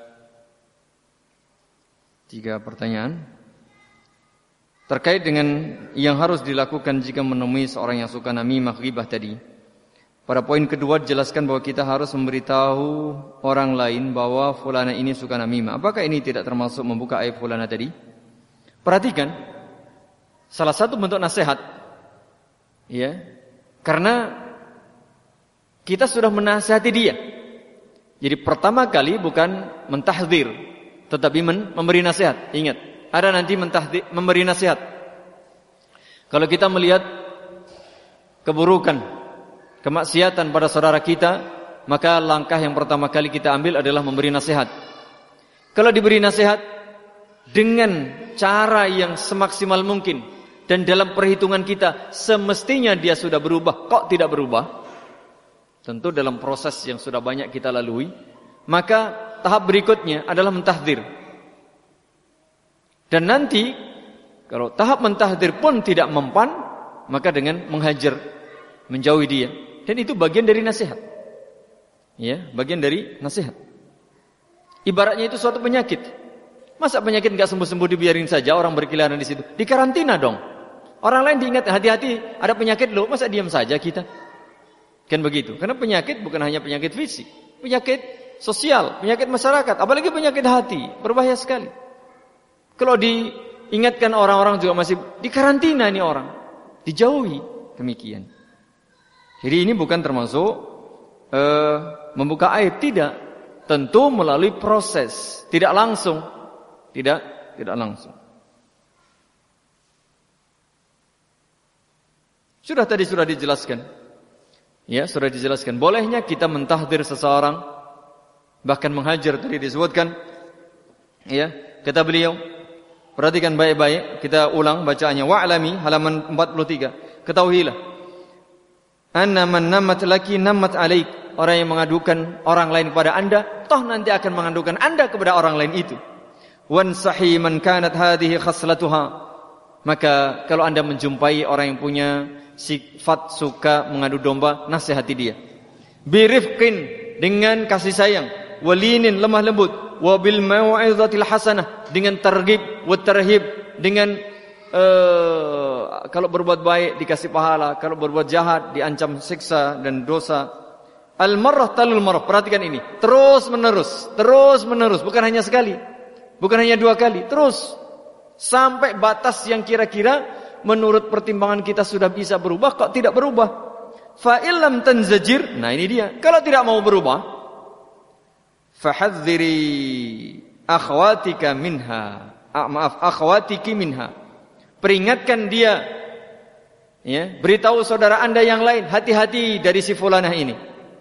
tiga pertanyaan terkait dengan yang harus dilakukan jika menemui seorang yang suka namimah, ghibah tadi. Pada poin kedua dijelaskan bahwa kita harus memberitahu orang lain bahwa fulana ini suka namimah. Apakah ini tidak termasuk membuka aib fulana tadi? Perhatikan, salah satu bentuk nasihat, ya, karena kita sudah menasihati dia. Jadi pertama kali bukan mentahdzir, tetapi memberi nasihat. Ingat, ada nanti mentahdzir, memberi nasihat. Kalau kita melihat keburukan, kemaksiatan pada saudara kita, maka langkah yang pertama kali kita ambil adalah memberi nasihat. Kalau diberi nasihat dengan cara yang semaksimal mungkin dan dalam perhitungan kita semestinya dia sudah berubah, kok tidak berubah? Tentu dalam proses yang sudah banyak kita lalui, maka tahap berikutnya adalah mentahdzir. Dan nanti kalau tahap mentahdzir pun tidak mempan, maka dengan menghajar, menjauhi dia. Dan itu bagian dari nasihat. Ya, bagian dari nasihat. Ibaratnya itu suatu penyakit. Masa penyakit enggak sembuh-sembuh dibiarin saja orang berkeliaran di situ? Dikarantina dong. Orang lain diingat, hati-hati, ada penyakit loh, masa diam saja kita? Kan begitu. Karena penyakit bukan hanya penyakit fisik, penyakit sosial, penyakit masyarakat, apalagi penyakit hati, berbahaya sekali. Kalau diingatkan orang-orang juga masih dikarantina ini orang, dijauhi, demikian. Jadi ini bukan termasuk uh, membuka aib, tidak. Tentu melalui proses, tidak langsung. Tidak, tidak langsung. Sudah tadi sudah dijelaskan. Ya, sudah dijelaskan. Bolehnya kita mentahdzir seseorang, bahkan menghajar tadi disebutkan. Ya, kata beliau, perhatikan baik-baik, kita ulang bacaannya. Wa'lami halaman empat puluh tiga. Ketahuilah, anna man namat laki namat alaik. Orang yang mengadukan orang lain kepada Anda, toh nanti akan mengadukan Anda kepada orang lain itu. Wansahi man kanat hadhihi khaslatuha. Maka kalau Anda menjumpai orang yang punya sifat suka mengadu domba, nasihati dia. Birifqin, dengan kasih sayang, walinin, lemah lembut, wabil mau'izatil hasanah, dengan targhib wa tarhib, dengan uh, kalau berbuat baik dikasih pahala, kalau berbuat jahat diancam siksa dan dosa. Al-marrah talul marrah. Perhatikan ini, terus menerus, terus menerus, bukan hanya sekali, bukan hanya dua kali, terus sampai batas yang kira-kira menurut pertimbangan kita sudah bisa berubah, kok tidak berubah. Fa illam tanzajir, nah ini dia. Kalau tidak mau berubah, fahadziri akhwatika minha. Ah, maaf, akhwatiki minha. Peringatkan dia, ya, beritahu saudara Anda yang lain, hati-hati dari si fulanah ini.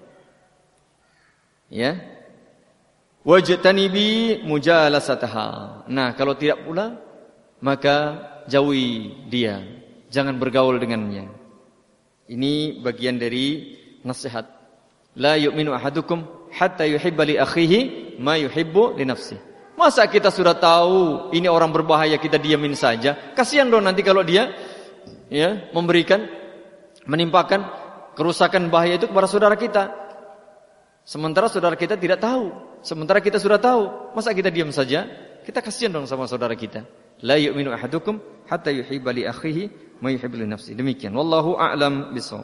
Ya. Wajtanibi mujalasataha. Nah, kalau tidak pula, maka jauhi dia, jangan bergaul dengannya. Ini bagian dari nasihat. La yu'minu ahadukum hatta yuhibba li akhihi ma yuhibbu li nafsihi. Masa kita sudah tahu ini orang berbahaya kita diamin saja? Kasihan dong nanti kalau dia, ya, memberikan, menimpakan kerusakan bahaya itu kepada saudara kita. Sementara saudara kita tidak tahu. Sementara kita sudah tahu, masa kita diam saja? Kita kasihan dong sama saudara kita. La yu'minu ahadukum hatta yuhibba li akhihi ma yuhibbu li nafsihi. Demikian, wallahu a'lam bishawab.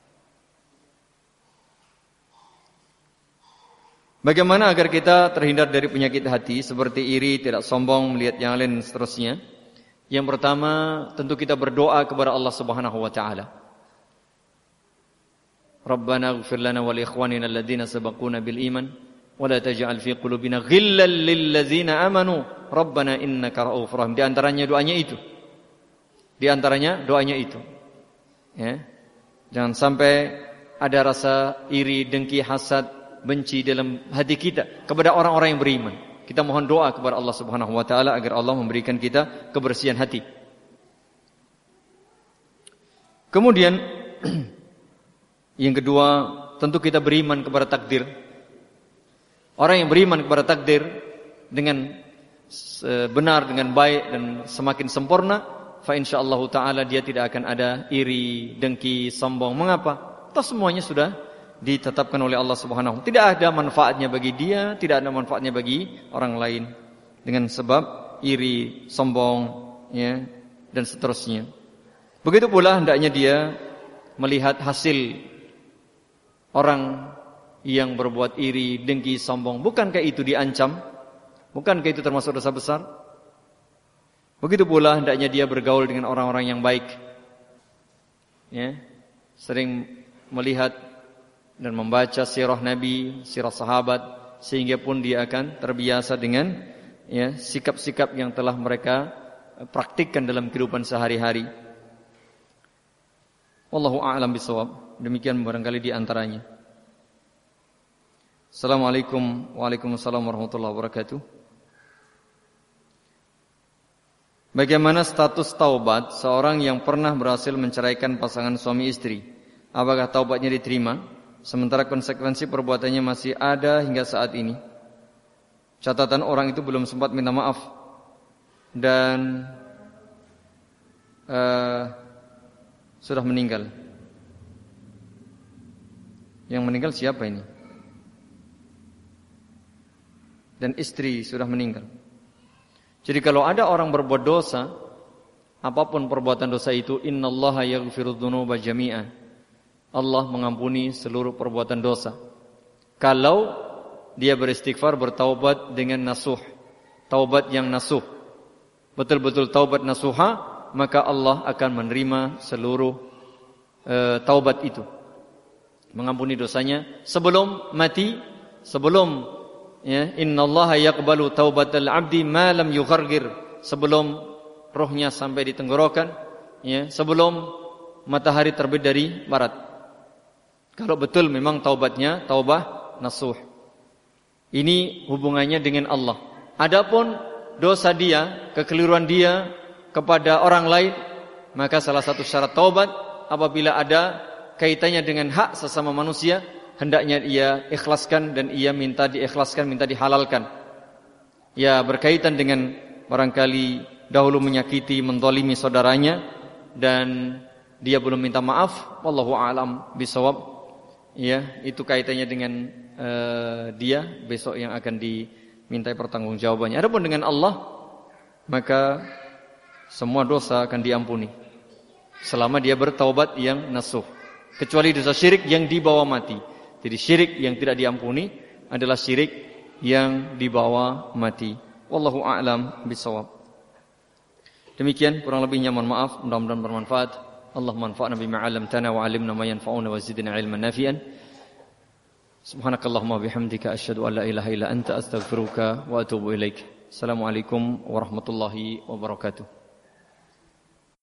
Bagaimana agar kita terhindar dari penyakit hati seperti iri, tidak sombong, melihat yang lain dan seterusnya? Yang pertama, tentu kita berdoa kepada Allah Subhanahu wa taala. Rabbana ighfir lana wa li ikhwanina alladhina sabaquna bil iman wa la taj'al fi qulubina ghillan lil ladzina amanu Rabbana innaka ra'ufur rahim. Di antaranya doanya itu. Di antaranya doanya itu. Ya. Jangan sampai ada rasa iri, dengki, hasad, benci dalam hati kita kepada orang-orang yang beriman. Kita mohon doa kepada Allah Subhanahu wa taala agar Allah memberikan kita kebersihan hati. Kemudian yang kedua, tentu kita beriman kepada takdir. Orang yang beriman kepada takdir dengan benar, dengan baik dan semakin sempurna, fa insyaallah taala dia tidak akan ada iri, dengki, sombong. Mengapa? Toh semuanya sudah ditetapkan oleh Allah Subhanahu. Tidak ada manfaatnya bagi dia, tidak ada manfaatnya bagi orang lain dengan sebab iri, sombong, ya, dan seterusnya. Begitu pula hendaknya dia melihat hasil orang yang berbuat iri, dengki, sombong. Bukankah itu diancam? Bukankah itu termasuk dosa besar? Begitu pula hendaknya dia bergaul dengan orang-orang yang baik, ya, sering melihat dan membaca sirah Nabi, sirah sahabat, sehingga pun dia akan terbiasa dengan, ya, sikap-sikap yang telah mereka praktikkan dalam kehidupan sehari-hari. Wallahu a'lam bishawab. Demikian barangkali di antaranya. Assalamualaikum Waalaikumsalam warahmatullahi wabarakatuh. Bagaimana status taubat seorang yang pernah berhasil menceraikan pasangan suami istri? Apakah taubatnya diterima sementara konsekuensi perbuatannya masih ada hingga saat ini? Catatan orang itu belum sempat minta maaf dan uh, sudah meninggal. Yang meninggal siapa ini? Dan istri sudah meninggal. Jadi kalau ada orang berbuat dosa, apapun perbuatan dosa itu, innallaha yaghfiru dzunuba jami'a. Allah mengampuni seluruh perbuatan dosa. Kalau dia beristighfar, bertaubat dengan nasuh, taubat yang nasuh, betul-betul taubat nasuha, maka Allah akan menerima seluruh e, taubat itu, mengampuni dosanya sebelum mati, sebelum, ya, innallaha yaqbalu taubatal abdi ma lam yughargir, sebelum rohnya sampai di tenggorokan, ya, sebelum matahari terbit dari barat. Kalau betul memang taubatnya taubah nasuh. Ini hubungannya dengan Allah. Adapun dosa dia, kekeliruan dia kepada orang lain, maka salah satu syarat taubat apabila ada kaitannya dengan hak sesama manusia, hendaknya ia ikhlaskan dan ia minta diikhlaskan, minta dihalalkan. Ya, berkaitan dengan barangkali dahulu menyakiti, menzalimi saudaranya dan dia belum minta maaf, wallahu a'lam bishawab. Ya, itu kaitannya dengan uh, dia besok yang akan dimintai pertanggungjawabannya. Adapun dengan Allah, maka semua dosa akan diampuni selama dia bertaubat yang nasuh, kecuali dosa syirik yang dibawa mati. Jadi syirik yang tidak diampuni adalah syirik yang dibawa mati. Wallahu a'lam bishawab. Demikian kurang lebihnya, mohon maaf, mudah-mudahan bermanfaat. Allah manfa'na bima 'allamtana wa 'allimna ma yanfa'una wa zidna 'ilman nafi'an. Subhanakallahumma bihamdika asyhadu an la ilaha illa anta astaghfiruka wa atubu ilaik. Assalamualaikum warahmatullahi wabarakatuh.